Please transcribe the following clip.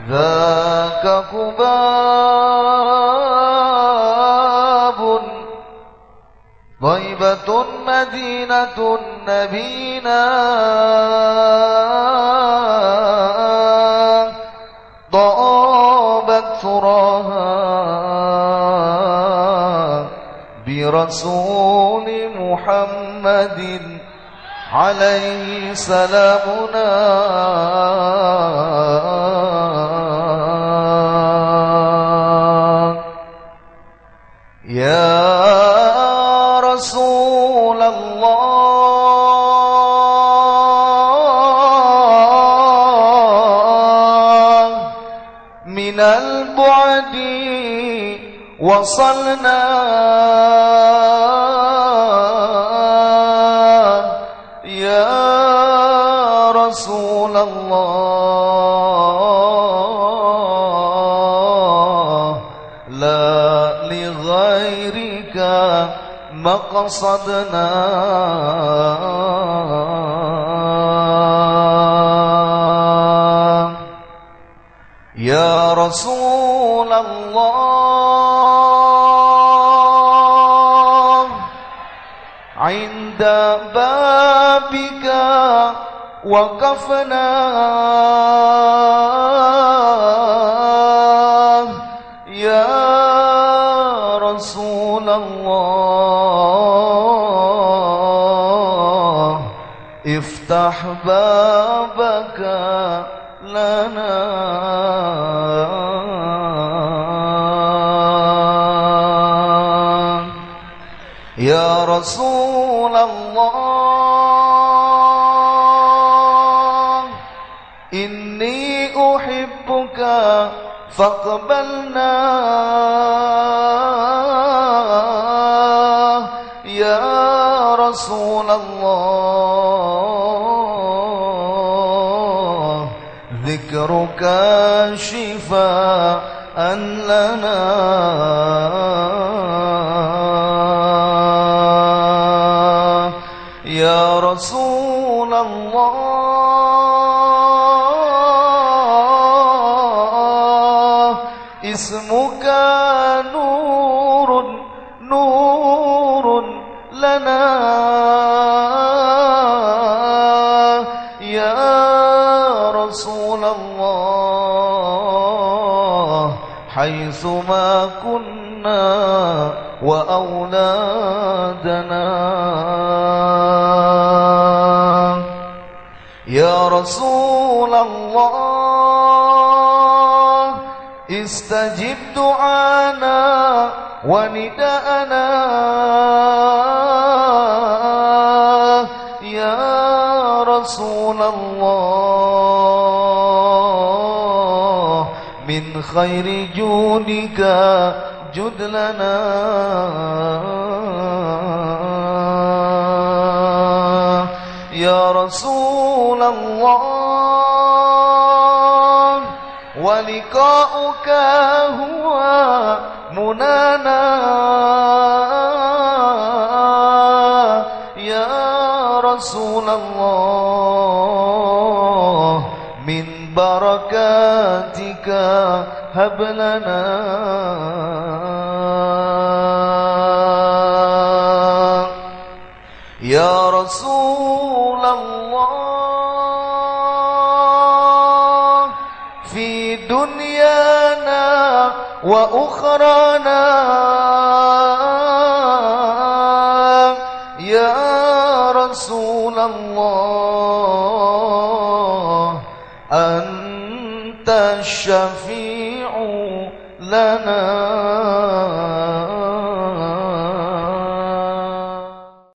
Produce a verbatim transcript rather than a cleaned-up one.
ذاك قباب طيبة مدينة نبينا طابت ثراها برسول محمد عليه سلامنا. يا رسول الله من البعد وصلنا يا رسول الله لا لغيرك مقصدنا. يا رسول الله عند بابك وقفنا يا رسول الله افتح بابك لنا. يا رسول الله إني أحبك فاقبلنا يا رسول الله ذكرك شفاء لنا. يا رسول الله اسمك نور نور لنا يا رسول الله حيثما كنا وأولادنا. يا رسول الله استجب دعانا ونداءنا يا رسول الله من خير جودك جد لنا. يا رسول الله ولقاؤك هو منانا يا رسول الله من بركاتك هب لنا. يا رسول الله في دنيانا وأخرانا يا رسول الله أنت الشفيع لنا.